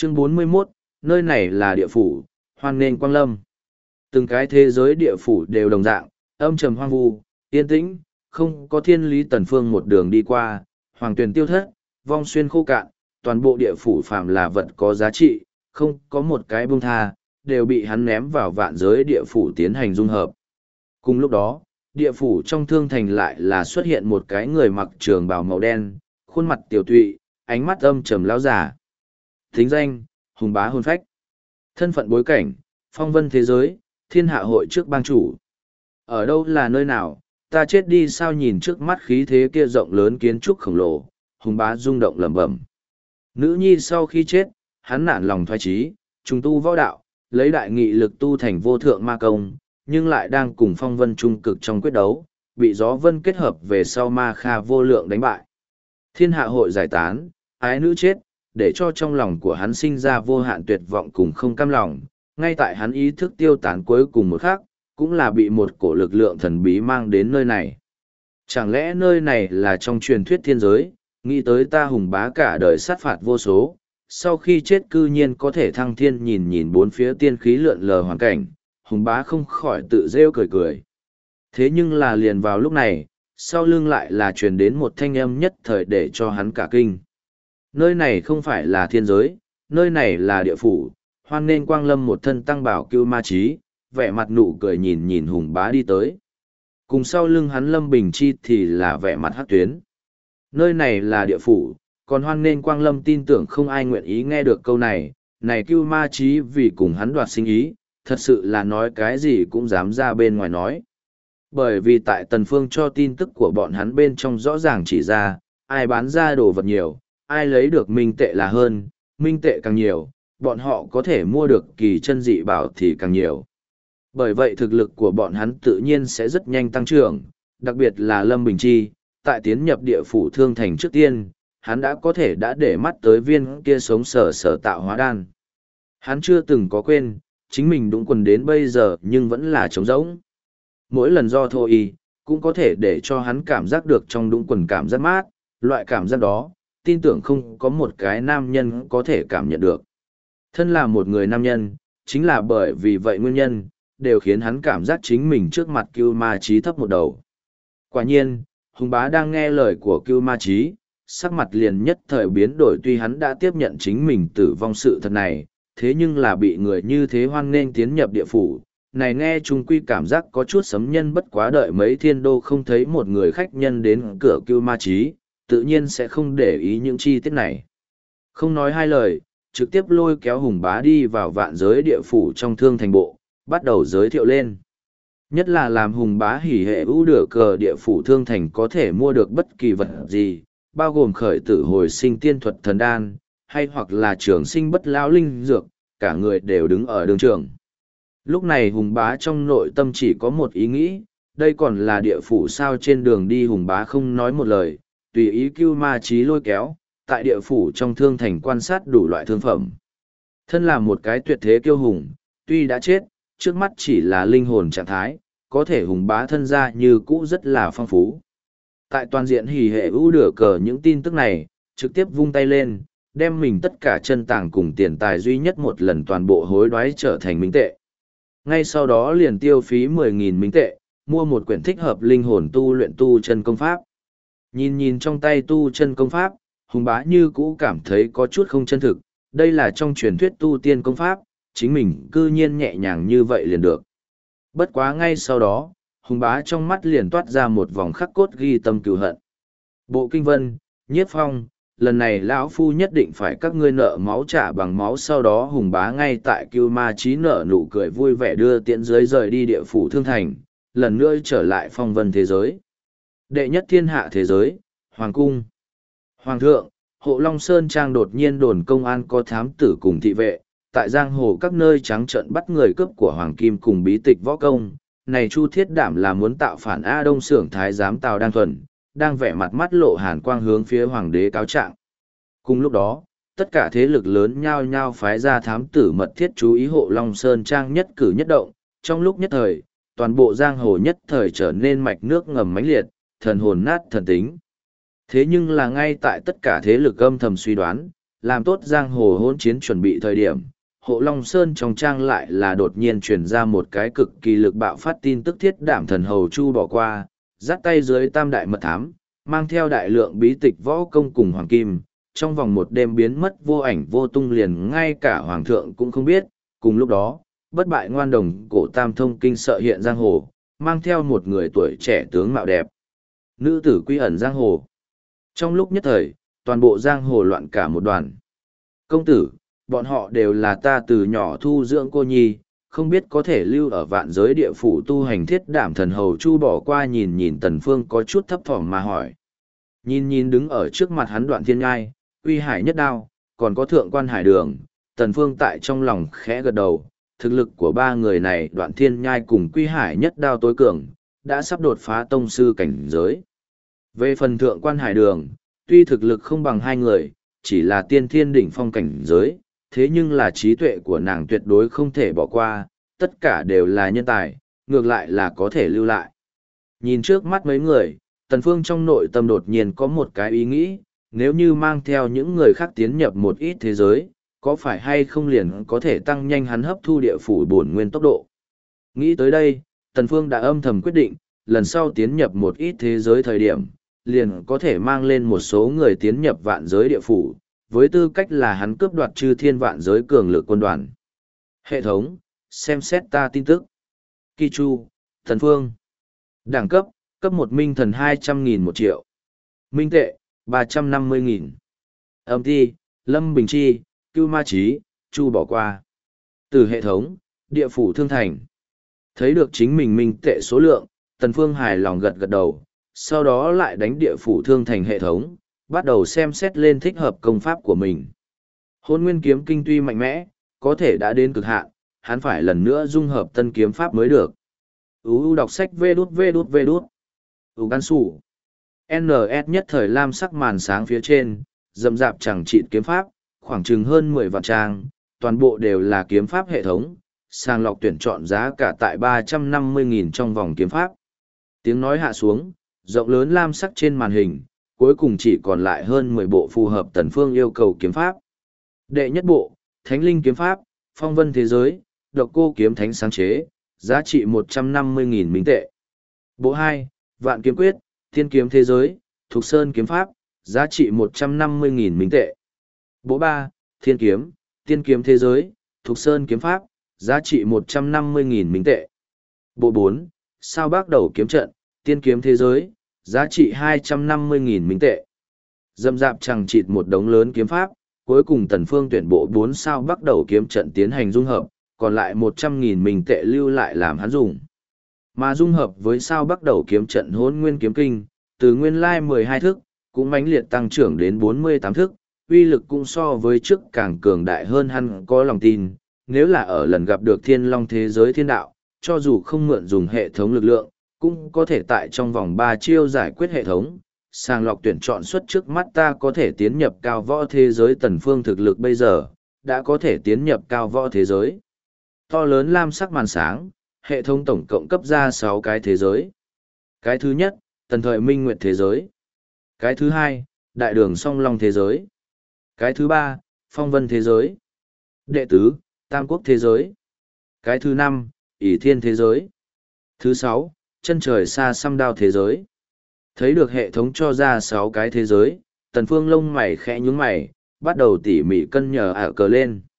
Chương 41, nơi này là địa phủ, hoan nghênh quang lâm. Từng cái thế giới địa phủ đều đồng dạng, âm trầm hoang vu, yên tĩnh, không có thiên lý tần phương một đường đi qua, hoàng tuyển tiêu thất, vong xuyên khô cạn, toàn bộ địa phủ phàm là vật có giá trị, không có một cái buông tha, đều bị hắn ném vào vạn giới địa phủ tiến hành dung hợp. Cùng lúc đó, địa phủ trong thương thành lại là xuất hiện một cái người mặc trường bào màu đen, khuôn mặt tiểu tụy, ánh mắt âm trầm lão giả. Thính danh, hùng bá hồn phách. Thân phận bối cảnh, phong vân thế giới, thiên hạ hội trước bang chủ. Ở đâu là nơi nào, ta chết đi sao nhìn trước mắt khí thế kia rộng lớn kiến trúc khổng lồ, hùng bá rung động lẩm bẩm. Nữ nhi sau khi chết, hắn nản lòng thoái trí, trùng tu võ đạo, lấy đại nghị lực tu thành vô thượng ma công, nhưng lại đang cùng phong vân trung cực trong quyết đấu, bị gió vân kết hợp về sau ma kha vô lượng đánh bại. Thiên hạ hội giải tán, ái nữ chết, để cho trong lòng của hắn sinh ra vô hạn tuyệt vọng cùng không cam lòng, ngay tại hắn ý thức tiêu tán cuối cùng một khắc, cũng là bị một cổ lực lượng thần bí mang đến nơi này. Chẳng lẽ nơi này là trong truyền thuyết thiên giới, nghĩ tới ta hùng bá cả đời sát phạt vô số, sau khi chết cư nhiên có thể thăng thiên nhìn nhìn bốn phía tiên khí lượn lờ hoàn cảnh, hùng bá không khỏi tự rêu cười cười. Thế nhưng là liền vào lúc này, sau lưng lại là truyền đến một thanh âm nhất thời để cho hắn cả kinh. Nơi này không phải là thiên giới, nơi này là địa phủ, hoan nên quang lâm một thân tăng bảo cưu ma trí, vẻ mặt nụ cười nhìn nhìn hùng bá đi tới. Cùng sau lưng hắn Lâm Bình Chi thì là vẻ mặt hắc tuyến. Nơi này là địa phủ, còn hoan nên quang lâm tin tưởng không ai nguyện ý nghe được câu này, này cưu ma trí vì cùng hắn đoạt sinh ý, thật sự là nói cái gì cũng dám ra bên ngoài nói. Bởi vì tại Tần Phương cho tin tức của bọn hắn bên trong rõ ràng chỉ ra, ai bán ra đồ vật nhiều, ai lấy được minh tệ là hơn, minh tệ càng nhiều, bọn họ có thể mua được kỳ chân dị bảo thì càng nhiều. Bởi vậy thực lực của bọn hắn tự nhiên sẽ rất nhanh tăng trưởng, đặc biệt là Lâm Bình Chi, tại tiến nhập địa phủ thương thành trước tiên, hắn đã có thể đã để mắt tới viên kia sống sở tạo hóa đan. Hắn chưa từng có quên, chính mình đúng quần đến bây giờ nhưng vẫn là trống rỗng. Mỗi lần do thô y, cũng có thể để cho hắn cảm giác được trong đúng quần cảm giác mát, loại cảm giác đó, tin tưởng không có một cái nam nhân có thể cảm nhận được. Thân là một người nam nhân, chính là bởi vì vậy nguyên nhân, đều khiến hắn cảm giác chính mình trước mặt Cưu Ma Chí thấp một đầu. Quả nhiên, hùng bá đang nghe lời của Cưu Ma Chí, sắc mặt liền nhất thời biến đổi, tuy hắn đã tiếp nhận chính mình tử vong sự thật này, thế nhưng là bị người như thế hoan nghênh tiến nhập địa phủ, này nghe chung quy cảm giác có chút sấm nhân, bất quá đợi mấy thiên đô không thấy một người khách nhân đến cửa Cưu Ma Chí, tự nhiên sẽ không để ý những chi tiết này. Không nói hai lời, trực tiếp lôi kéo hùng bá đi vào vạn giới địa phủ trong thương thành bộ, bắt đầu giới thiệu lên. Nhất là làm hùng bá hỉ hệ ưu đửa cờ địa phủ thương thành có thể mua được bất kỳ vật gì, bao gồm khởi tử hồi sinh tiên thuật thần đan, hay hoặc là trường sinh bất lão linh dược, cả người đều đứng ở đường trường. Lúc này hùng bá trong nội tâm chỉ có một ý nghĩ, đây còn là địa phủ sao. Trên đường đi hùng bá không nói một lời, tùy ý Cưu Ma Chí lôi kéo, tại địa phủ trong thương thành quan sát đủ loại thương phẩm. Thân là một cái tuyệt thế kiêu hùng, tuy đã chết, trước mắt chỉ là linh hồn trạng thái, có thể hùng bá thân ra như cũ rất là phong phú. Tại toàn diện hỉ hệ ưu đửa cờ những tin tức này, trực tiếp vung tay lên, đem mình tất cả chân tàng cùng tiền tài duy nhất một lần toàn bộ hối đoái trở thành minh tệ. Ngay sau đó liền tiêu phí 10.000 minh tệ, mua một quyển thích hợp linh hồn tu luyện tu chân công pháp. Nhìn trong tay tu chân công pháp, hùng bá như cũ cảm thấy có chút không chân thực, đây là trong truyền thuyết tu tiên công pháp, chính mình cư nhiên nhẹ nhàng như vậy liền được. Bất quá ngay sau đó, hùng bá trong mắt liền toát ra một vòng khắc cốt ghi tâm cừu hận. Bộ kinh vân, nhiếp phong, lần này lão phu nhất định phải các ngươi nợ máu trả bằng máu. Sau đó hùng bá ngay tại Cưu Ma Chí nở nụ cười vui vẻ đưa tiễn dưới rời đi địa phủ thương thành, lần nữa trở lại phong vân thế giới. Đệ nhất thiên hạ thế giới, Hoàng cung. Hoàng thượng, Hộ Long Sơn Trang đột nhiên đồn công an có thám tử cùng thị vệ, tại giang hồ các nơi trắng trợn bắt người cướp của Hoàng Kim cùng bí tịch võ công. Này Chu Thiết Đảm là muốn tạo phản A Đông Xưởng Thái giám Tào Đan Thuần, đang vẻ mặt mắt lộ hàn quang hướng phía Hoàng đế cáo trạng. Cùng lúc đó, tất cả thế lực lớn nhao nhao phái ra thám tử mật thiết chú ý Hộ Long Sơn Trang nhất cử nhất động. Trong lúc nhất thời, toàn bộ giang hồ nhất thời trở nên mạch nước ngầm mãnh liệt, thần hồn nát thần tính. Thế nhưng là ngay tại tất cả thế lực âm thầm suy đoán, làm tốt giang hồ hỗn chiến chuẩn bị thời điểm, Hộ Long Sơn trong trang lại là đột nhiên truyền ra một cái cực kỳ lực bạo phát tin tức thiết đảm thần hầu Chu bỏ qua, dắt tay dưới tam đại mật thám, mang theo đại lượng bí tịch võ công cùng hoàng kim, trong vòng một đêm biến mất vô ảnh vô tung, liền ngay cả hoàng thượng cũng không biết. Cùng lúc đó, bất bại ngoan đồng cổ tam thông kinh sợ hiện giang hồ, mang theo một người tuổi trẻ tướng mạo đẹp. Nữ tử quy ẩn giang hồ. Trong lúc nhất thời, toàn bộ giang hồ loạn cả một đoàn. Công tử, bọn họ đều là ta từ nhỏ thu dưỡng cô nhi, không biết có thể lưu ở vạn giới địa phủ tu hành thiết đảm thần hầu Chu bỏ qua nhìn nhìn Tần Phương có chút thấp thỏm mà hỏi. Nhìn nhìn đứng ở trước mặt hắn Đoạn Thiên Nhai, Uy Hải Nhất Đao, còn có Thượng Quan Hải Đường, Tần Phương tại trong lòng khẽ gật đầu, thực lực của ba người này Đoạn Thiên Nhai cùng Quy Hải Nhất Đao tối cường, đã sắp đột phá tông sư cảnh giới. Về phần Thượng Quan Hải Đường, tuy thực lực không bằng hai người, chỉ là tiên thiên đỉnh phong cảnh giới, thế nhưng là trí tuệ của nàng tuyệt đối không thể bỏ qua, tất cả đều là nhân tài, ngược lại là có thể lưu lại. Nhìn trước mắt mấy người, Tần Phương trong nội tâm đột nhiên có một cái ý nghĩ, nếu như mang theo những người khác tiến nhập một ít thế giới, có phải hay không liền có thể tăng nhanh hắn hấp thu địa phủ bổn nguyên tốc độ. Nghĩ tới đây, Tần Phương đã âm thầm quyết định, lần sau tiến nhập một ít thế giới thời điểm, liền có thể mang lên một số người tiến nhập vạn giới địa phủ, với tư cách là hắn cướp đoạt chư thiên vạn giới cường lực quân đoàn. Hệ thống, xem xét ta tin tức. Kỳ Chu, Tần Phương. Đẳng cấp, cấp 1 minh thần 200.000 1 triệu. Minh tệ, 350.000. Âm ti, Lâm Bình Chi, Cưu Ma Chí, Chu bỏ qua. Từ hệ thống, địa phủ thương thành. Thấy được chính mình minh tệ số lượng, Tần Phương hài lòng gật gật đầu, sau đó lại đánh địa phủ thương thành hệ thống, bắt đầu xem xét lên thích hợp công pháp của mình. Hôn Nguyên Kiếm Kinh tuy mạnh mẽ, có thể đã đến cực hạn, hắn phải lần nữa dung hợp tân kiếm pháp mới được. Đọc sách vê đút. Gan sủ. NS nhất thời lam sắc màn sáng phía trên, rậm rạp chẳng chịt kiếm pháp, khoảng chừng hơn 10 vạn trang, toàn bộ đều là kiếm pháp hệ thống, sàng lọc tuyển chọn giá cả tại 350.000 trong vòng kiếm pháp. Tiếng nói hạ xuống, rộng lớn lam sắc trên màn hình, cuối cùng chỉ còn lại hơn 10 bộ phù hợp Tần Phương yêu cầu kiếm pháp. Đệ nhất bộ, Thánh Linh kiếm pháp, Phong Vân thế giới, Độc Cô kiếm thánh sáng chế, giá trị 150.000 minh tệ. Bộ 2, Vạn kiếm quyết, Thiên kiếm thế giới, Thục Sơn kiếm pháp, giá trị 150.000 minh tệ. Bộ 3, Thiên kiếm, Tiên kiếm thế giới, Thục Sơn kiếm pháp, giá trị 150.000 minh tệ. Bộ 4, Sao Bác Đầu kiếm trận, Tiên kiếm thế giới, giá trị 250.000 minh tệ. Dâm dạp chẳng chịt một đống lớn kiếm pháp, cuối cùng Tần Phương tuyển bộ 4 Sao Bác Đầu kiếm trận tiến hành dung hợp, còn lại 100.000 minh tệ lưu lại làm hắn dùng. Mà dung hợp với Sao Bác Đầu kiếm trận Hỗn Nguyên kiếm kinh, từ nguyên lai 12 thức, cũng mãnh liệt tăng trưởng đến 48 thức, uy lực cũng so với trước càng cường đại hơn, hắn có lòng tin, nếu là ở lần gặp được Thiên Long thế giới thiên đạo, cho dù không mượn dùng hệ thống lực lượng, cũng có thể tại trong vòng 3 chiêu giải quyết hệ thống, sàng lọc tuyển chọn suất trước mắt ta có thể tiến nhập cao võ thế giới. Tần Phương thực lực bây giờ, đã có thể tiến nhập cao võ thế giới. To lớn lam sắc màn sáng, hệ thống tổng cộng cấp ra 6 cái thế giới. Cái thứ nhất, Tần Thời Minh Nguyệt thế giới. Cái thứ hai, Đại Đường Song Long thế giới. Cái thứ ba, Phong Vân thế giới. Đệ tứ, Tam Quốc thế giới. Cái thứ năm, ỷ Thiên thế giới. Thứ sáu, Chân Trời Xa Xăm Đao thế giới. Thấy được hệ thống cho ra 6 cái thế giới, Tần Phương lông mày khẽ nhướng mày, bắt đầu tỉ mỉ cân nhờ cờ lên.